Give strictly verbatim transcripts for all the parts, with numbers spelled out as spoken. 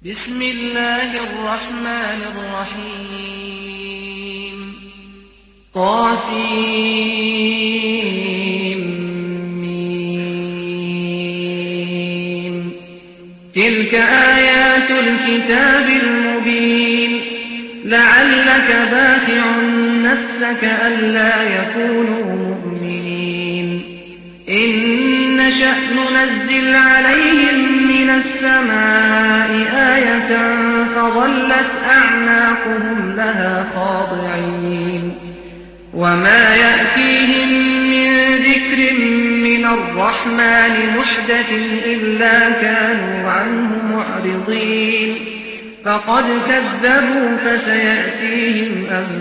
بسم الله الرحمن الرحيم طاسيم تلك آيات الكتاب المبين لعلك باخع نفسك ألا يكونوا مؤمنين إن نشأ ننزل عليهم من السماء آية فظلت أعناقهم لها خاضعين وما يأتيهم من ذكر من الرحمن محدث إلا كانوا عنه معرضين فقد كذبوا فسيأتيهم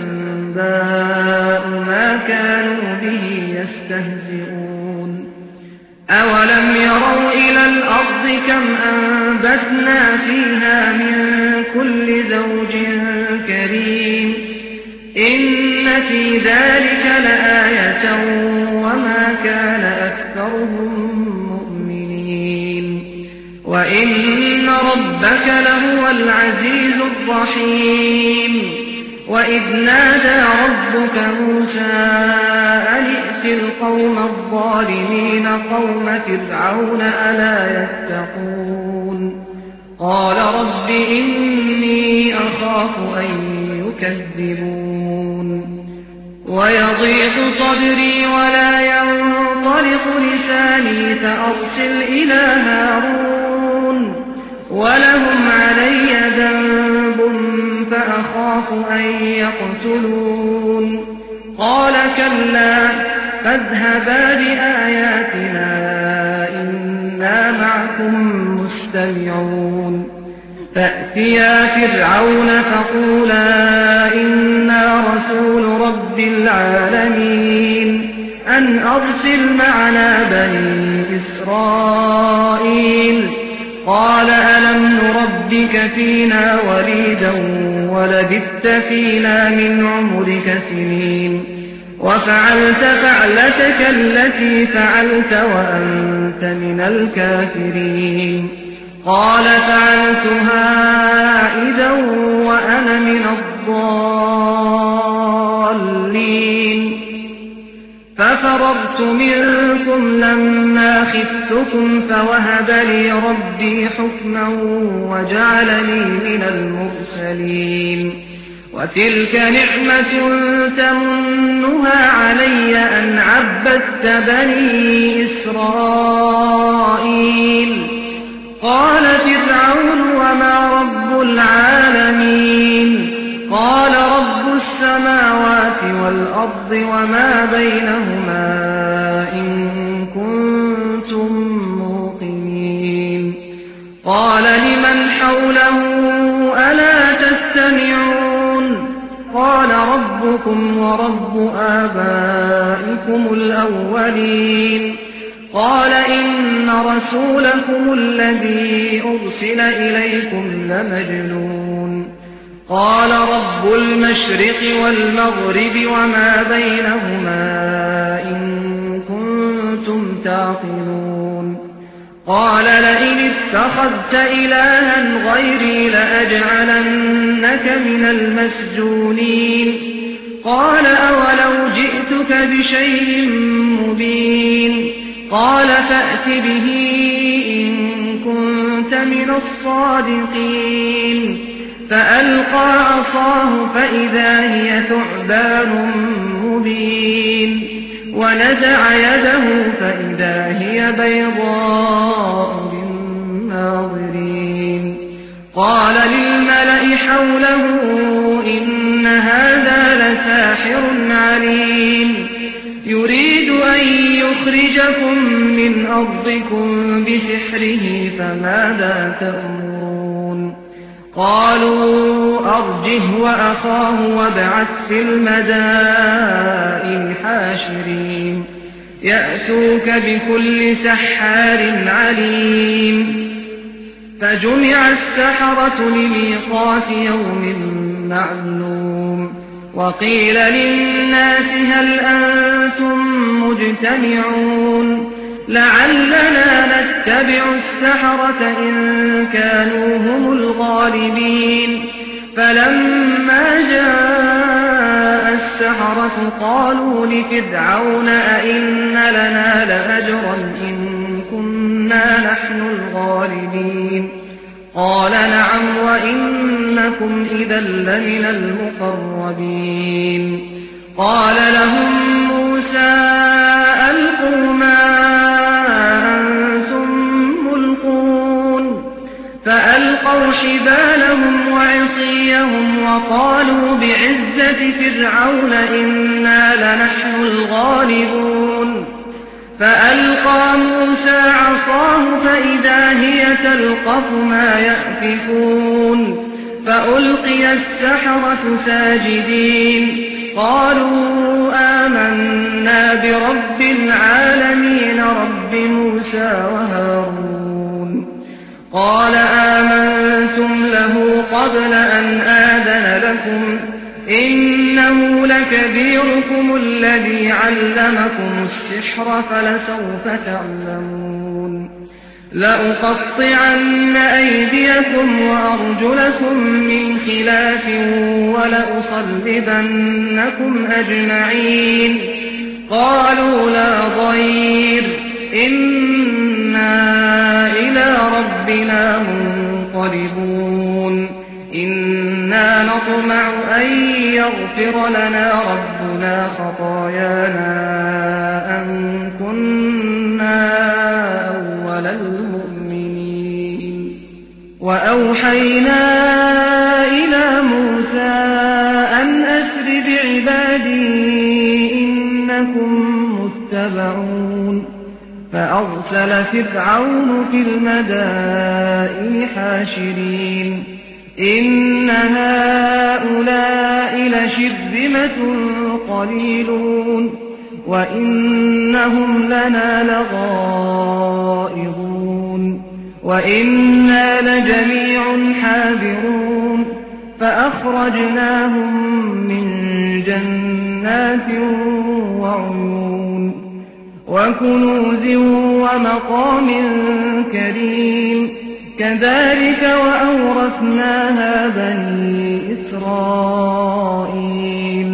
أنباء ما كانوا به يستهزئون أولم يروا إلى الأرض كم أنبتنا فيها من كل زوج كريم إن في ذلك لآية وما كان أكثرهم مؤمنين وإن ربك لهو العزيز الرحيم وإذ نادى ربك موسى أن ائت القوم الظالمين قوم فرعون ألا يتقون قال رب إني أخاف أن يكذبون ويضيق صدري ولا ينطلق لساني فأرسل إلى هارون ولهم علي ذنب فأخاف أن يقتلون قال كلا فاذهبا بآياتنا إنا معكم مستمعون فأتيا فرعون فقولا إنا رسول رب العالمين أن أرسل معنا بني إسرائيل قال ألم نربك فينا وليدا ولبثت فينا من عمرك سنين وفعلت فعلتك التي فعلت وأنت من الكافرين قال فعلتها إذا وأنا من الضالين ففررت منكم لما خفتكم فوهب لي ربي حكما وجعلني من المرسلين وتلك نعمة تمنها علي أن عبدت بني إسرائيل قال فرعون وما رب العالمين قال رب السماوات والأرض وما بينهما إن كنتم موقنين قال لمن حوله ألا تستمعون قال ربكم ورب آبائكم الأولين قال إن رسولكم الذي أرسل إليكم لمجنون قال رب المشرق والمغرب وما بينهما إن كنتم تعقلون قال لئن اتخذت إلها غيري لأجعلنك من المسجونين قال أولو جئتك بشيء مبين قال فأت به إن كنت من الصادقين فألقى عصاه فإذا هي ثعبان مبين ونزع يده فإذا هي بيضاء للناظرين قال للملأ حوله إن هذا لساحر عليم يريد أن يخرجكم من أرضكم بسحره فماذا تأمرون قالوا أرجه وأخاه وابعث في المدائن حاشرين يأتوك بكل سحار عليم فجمع السحرة لميقات يوم معلوم وقيل للناس هل أنتم مجتمعون لعلنا نتبع السحرة إن كانوا هم الغالبين فلما جاء السحرة قالوا لفرعون أئن لنا لأجرا إن كنا نحن الغالبين قال نعم وإنكم إذا لمن المقربين قال لهم موسى ألقوا ما أنتم ملقون فألقوا حبالهم وعصيهم وقالوا بعزة فرعون إنا لنحن الغالبون فألقى موسى عصاه فإذا هي تلقف ما يأفكون فألقي السحرة ساجدين قالوا آمنا برب العالمين رب موسى وهارون قال آمنتم له قبل أن آذن لكم إنه لكبيركم الذي علمكم السحر فلسوف تعلمون لأقطعن أيديكم وأرجلكم من خلاف ولأصلبنكم أجمعين قالوا لا ضير إنا إلى ربنا منقلبون إنا نطمع أن يغفر لنا ربنا خطايانا أن كنا أول المؤمنين وأوحينا إلى موسى أن أسر بعبادي إنكم متبعون فأرسل فرعون في المدائن حاشرين إن هؤلاء لشرذمة قليلون وإنهم لنا لغائظون وإنا لجميع حاذرون فأخرجناهم من جنات وعيون وكنوز ومقام كريم كذلك وأورثناها بني إسرائيل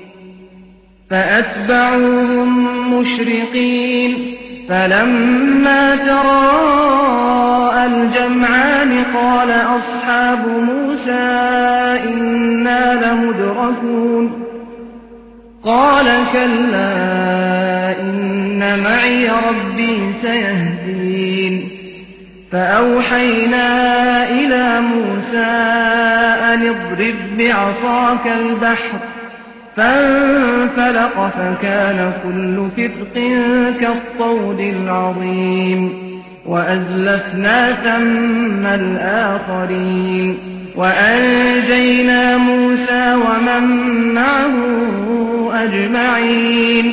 فأتبعوهم مشرقين فلما تراءى الجمعان قال أصحاب موسى إنا لمدركون قال كلا إن معي ربي سيهدين فأوحينا إلى موسى أن اضرب بعصاك البحر فانفلق فكان كل فرق كالطود العظيم وأزلفنا ثم الآخرين وأنجينا موسى ومن معه أجمعين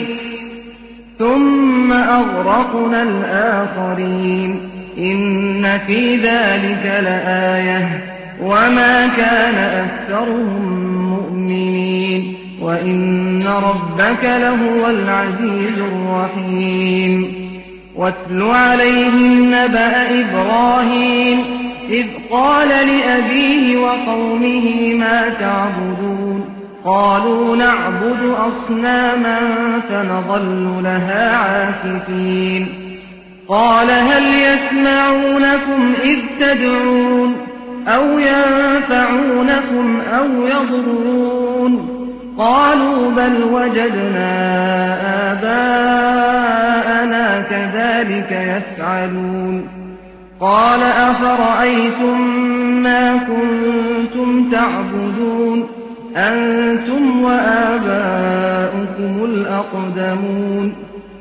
ثم أغرقنا الآخرين إن في ذلك لآية وما كان أكثرهم مؤمنين وإن ربك لهو العزيز الرحيم واتل عليهم نبأ إبراهيم إذ قال لأبيه وقومه ما تعبدون قالوا نعبد أصناما فنظل لها عاكفين قال هل يسمعونكم إذ تدعون أو ينفعونكم أو يضرون قالوا بل وجدنا آباءنا كذلك يفعلون قال أفرأيتم ما كنتم تعبدون أنتم وآباؤكم الأقدمون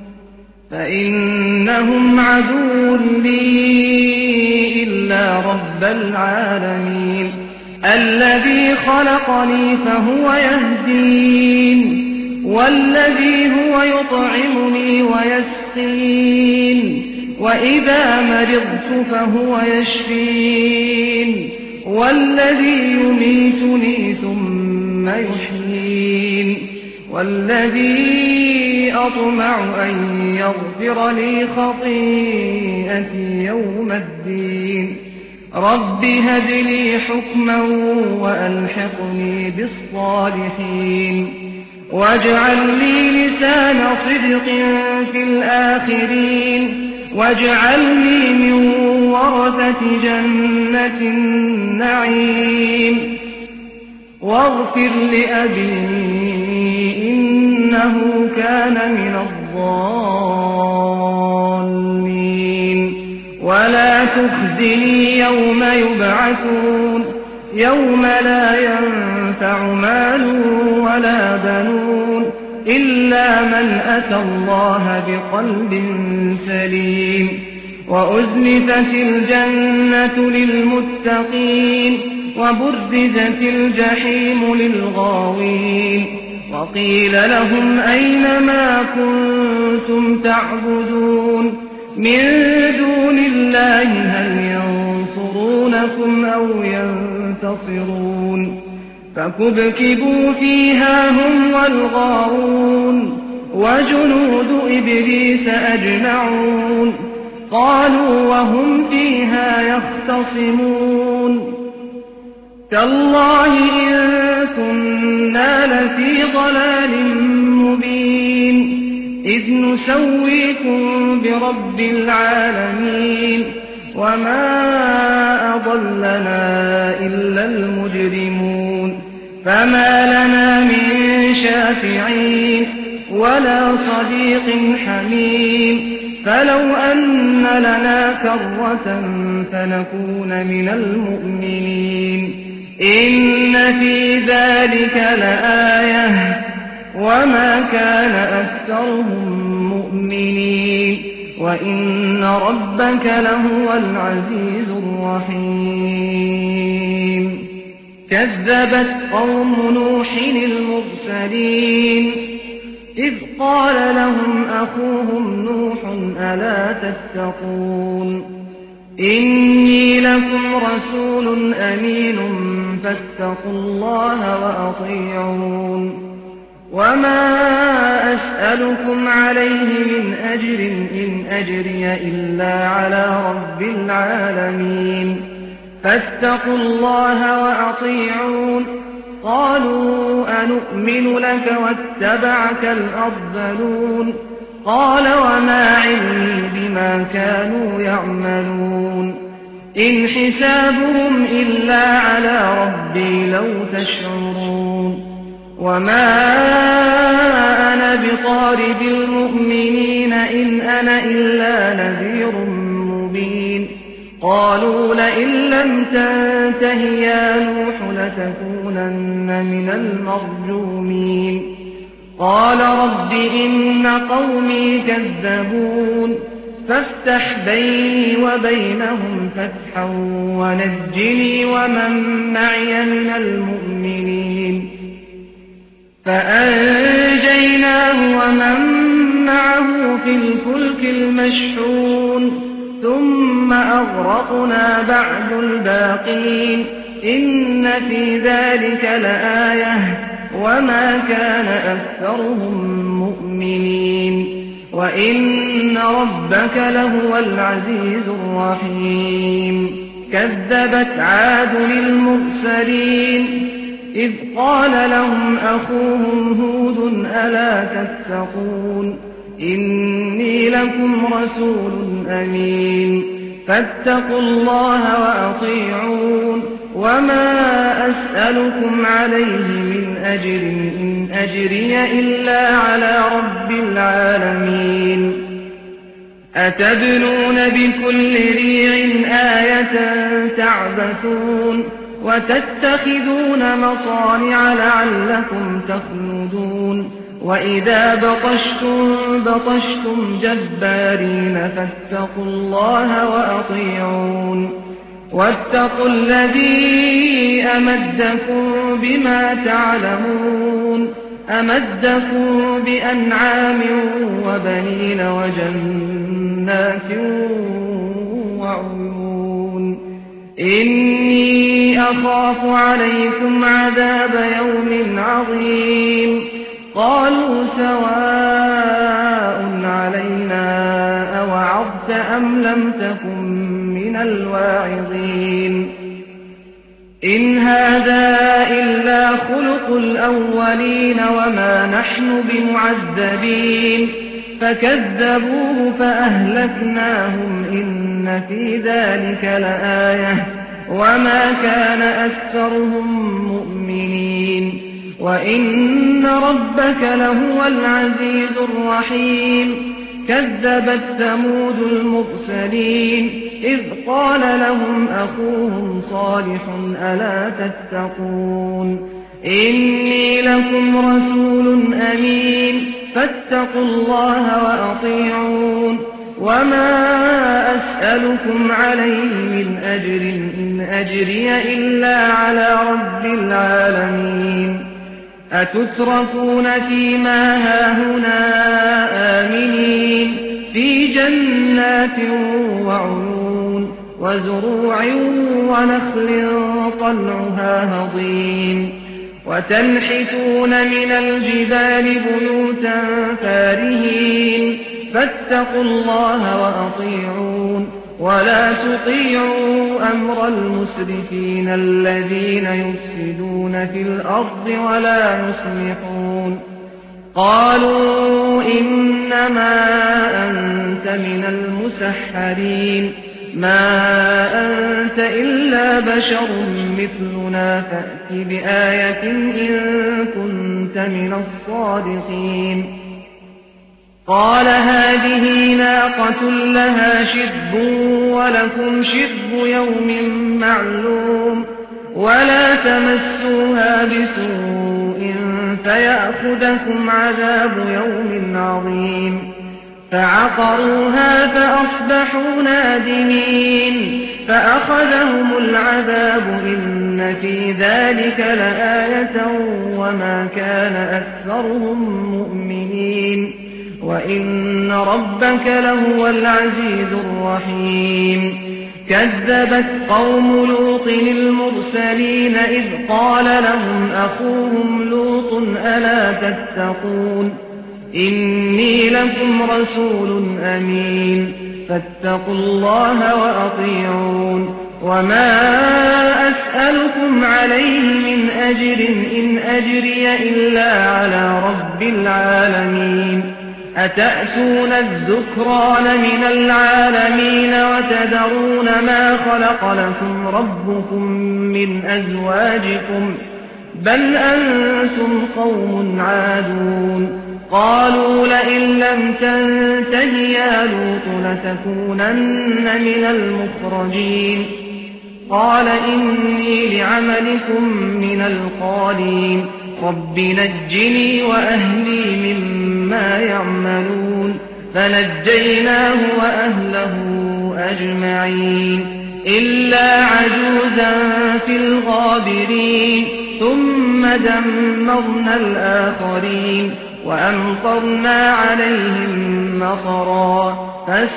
فإنهم عدو لي إلا رب العالمين الذي خلقني فهو يهدين والذي هو يطعمني ويسقين وإذا مرضت فهو يشفين والذي يميتني ثم يحيين والذي أطمع أن يغفر لي خطيئتي يوم الدين رب هب لي حكما وألحقني بالصالحين واجعل لي لسان صدق في الآخرين واجعلني من ورثة جنة النعيم واغفر لأبي إنه كان من الضالين ولا تخزني يوم يبعثون يوم لا ينفع مال ولا بنون إلا من أتى الله بقلب سليم وأزلفت الجنة للمتقين وبرزت الجحيم للغاوين وقيل لهم أين ما كنتم تعبدون من دون الله هل ينصرونكم أو ينتصرون فكبكبوا فيها هم والغاوون وجنود إبليس أجمعون قالوا وهم فيها يختصمون تالله إن كنا لفي ضلال مبين إذ نسويكم برب العالمين وما أضلنا إلا المجرمون فما لنا من شافعين ولا صديق حميم فلو أن لنا كرة فنكون من المؤمنين إن في ذلك لآية وما كان أكثرهم مؤمنين وإن ربك لهو العزيز الرحيم كذبت قوم نوح المرسلين إذ قال لهم أخوهم نوح ألا تتقون إني لكم رسول أمين فاتقوا الله وأطيعون وما أسألكم عليه من أجر إن أجري إلا على رب العالمين فاتقوا الله وأطيعون قالوا أنؤمن لك واتبعك الأرذلون قال وما علمي بما كانوا يعملون إن حسابهم إلا على ربي لو تشعرون وما أنا بطارد المؤمنين إن أنا إلا نذير مبين قالوا لئن لم تنته يا نوح لتكونن من المرجومين قال رب إن قومي كذبون فافتح بيني وبينهم فتحا ونجني ومن معي من المؤمنين فأنجيناه ومن معه في الفلك المشحون ثم أغرقنا بعد الباقين إن في ذلك لآية وما كان أكثرهم مؤمنين وإن ربك لهو العزيز الرحيم كذبت عاد المرسلين إذ قال لهم أخوهم هود ألا تتقون إني لكم رسول أمين فاتقوا الله وأطيعون وما أسألكم عليه من أجر إن أجري إلا على رب العالمين أتبنون بكل ريع آية تعبثون وتتخذون مصانع لعلكم تخلدون وإذا بطشتم بطشتم جبارين فاتقوا الله وأطيعون واتقوا الذي أمدكم بما تعلمون أمدكم بأنعام وبنين وجنات وعيون إني أخاف عليكم عذاب يوم عظيم قالوا سواء علينا أوعظت أم لم تكن من الواعظين إن هذا إلا خلق الأولين وما نحن بمعذبين فكذبوه فأهلكناهم إن في ذلك لآية وما كان أكثرهم مؤمنين وإن ربك لهو العزيز الرحيم كذبت ثمود المرسلين إذ قال لهم أخوهم صالح ألا تتقون إني لكم رسول أمين فاتقوا الله وأطيعون وما أسألكم عليه من أجر إن أجري إلا على رب العالمين أتتركون فيما هاهنا آمنين في جنات وعيون وزروع ونخل طلعها هضيم وتنحتون من الجبال بيوتا فارهين فاتقوا الله وأطيعون ولا تطيعوا أمر المسرفين الذين يفسدون في الأرض ولا يصلحون قالوا إنما أنت من المسحرين ما أنت إلا بشر مثلنا فأت بآية إن كنت من الصادقين قال هذه ناقة لها شرب ولكم شرب يوم معلوم ولا تمسوها بسوء فيأخذكم عذاب يوم عظيم فعقروها فأصبحوا نادمين فأخذهم العذاب إن في ذلك لآية وما كان أكثرهم مؤمنين وإن ربك لهو العزيز الرحيم كذبت قوم لوط المرسلين إذ قال لهم أخوهم لوط ألا تتقون إني لكم رسول أمين فاتقوا الله وأطيعون وما أسألكم عليه من أجر إن أجري إلا على رب العالمين أتأتون الذكران من العالمين وتذرون ما خلق لكم ربكم من أزواجكم بل أنتم قوم عادون قالوا لئن لم تنته يا لوط لتكونن من المخرجين قال إني لعملكم من القالين رب نجني وأهلي مما يعملون فنجيناه وأهله أجمعين إلا عجوزا في الغابرين ثم دمرنا الآخرين وأمطرنا عليهم مطرا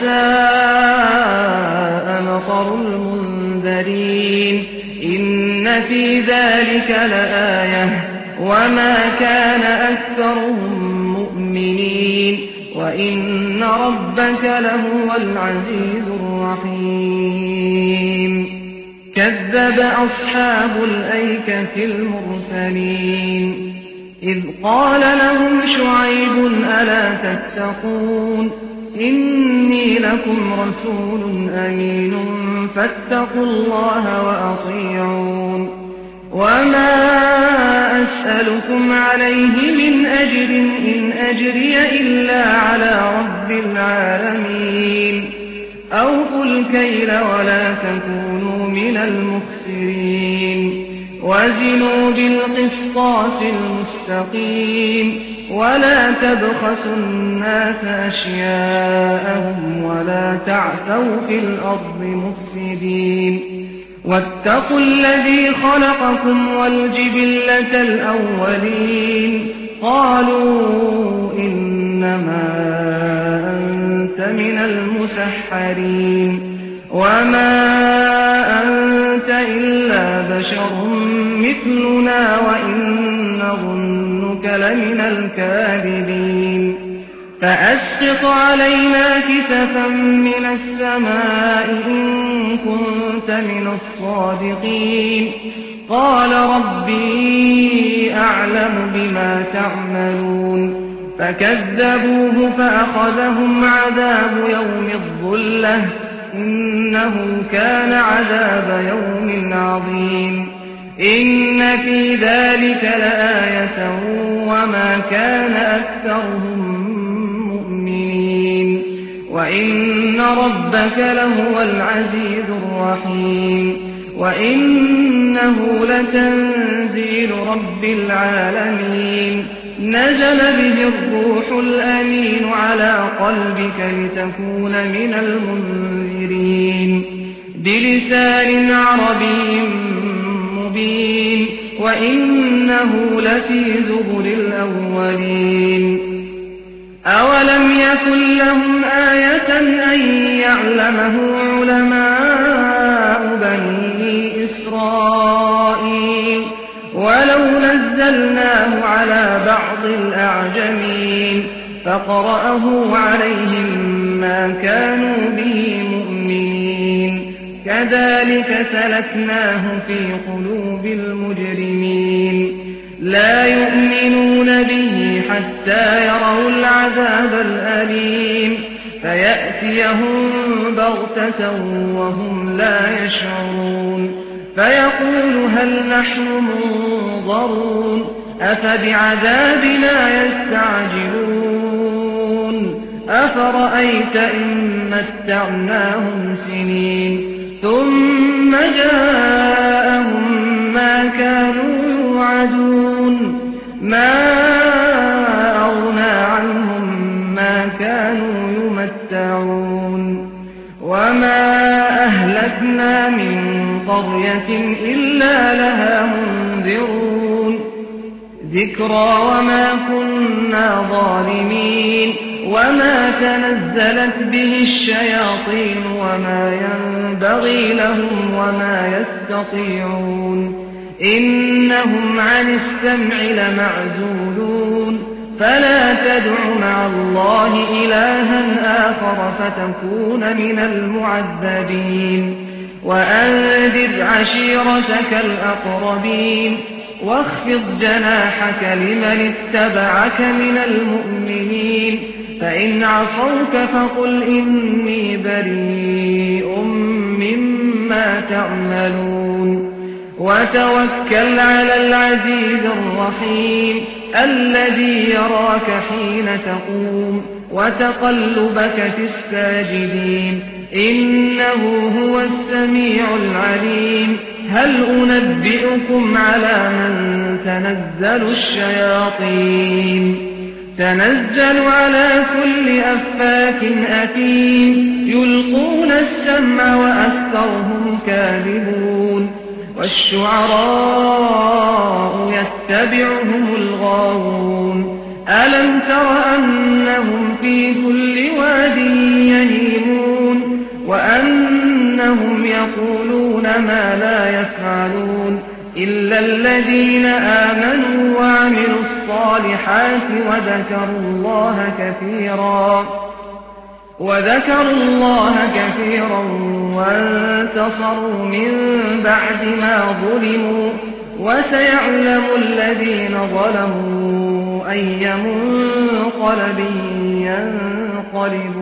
فساء مطر المنذرين إن في ذلك لآية وما كان أكثرهم مؤمنين وإن ربك لهو العزيز الرحيم كذب أصحاب الأيكة المرسلين إذ قال لهم شعيب ألا تتقون إني لكم رسول أمين فاتقوا الله وأطيعون وما أسألكم عليه من أجر إن أجري إلا على رب العالمين أوفوا الكيل ولا تكونوا من المخسرين وزنوا بالقسطاس المستقيم ولا تبخسوا الناس أشياءهم ولا تعثوا في الأرض مفسدين واتقوا الذي خلقكم والجبلة الأولين قالوا إنما أنت من المسحرين وما أنت إلا بشر مثلنا وإن نظنك إنك لمن الكاذبين فأسقط علينا كسفا من السماء إن كنت من الصادقين قال ربي أعلم بما تعملون فكذبوه فأخذهم عذاب يوم الظلة إنه كان عذاب يوم عظيم إن في ذلك لآية وما كان أكثرهم مؤمنين وإن ربك لهو العزيز الرحيم وإنه لتنزيل رب العالمين نزل به الروح الأمين على قلبك لتكون من المنذرين بلسان عربي مبين وإنه لفي زبر الأولين أولم يكن لهم آية أن يعلمه علماء بني إسرائيل ولو نزلناه على بعض الأعجمين فقرأه عليهم ما كانوا به مؤمنين كذلك سلكناه في قلوب المجرمين لا يؤمنون به حتى يروا العذاب الأليم فيأتيهم بغتة وهم لا يشعرون فيقول هل نحن منظرون أفبعذابنا يستعجلون أفرأيت إن متعناهم سنين ثم جاءهم ما كانوا يوعدون ما أغنى عنهم ما كانوا يمتعون وما أهلكنا من قرية إلا لها منذرون ذكرى وما كنا ظالمين وما تنزلت به الشياطين وما ينبغي لهم وما يستطيعون إنهم عن السمع لمعزولون فلا تدع مع الله إلها آخر فتكون من المعذبين وأنذر عشيرتك الأقربين واخفض جناحك لمن اتبعك من المؤمنين فإن عصوك فقل إني بريء مما تعملون وتوكل على العزيز الرحيم الذي يراك حين تقوم وتقلبك في الساجدين إنه هو السميع العليم هل أنبئكم على من تنزل الشياطين تنزل على كل أفاك أثيم يلقون السمع وأكثرهم كاذبون والشعراء يتبعهم الغاوون ألم تر أنهم في كل واد يهيمون وأنهم يقولون ما لا يفعلون إلا الذين آمنوا وعملوا الصالحات وذكروا الله كثيرا وذكروا الله كثيرا وانتصروا من بعد ما ظلموا وسيعلم الذين ظلموا أي منقلب ينقلبون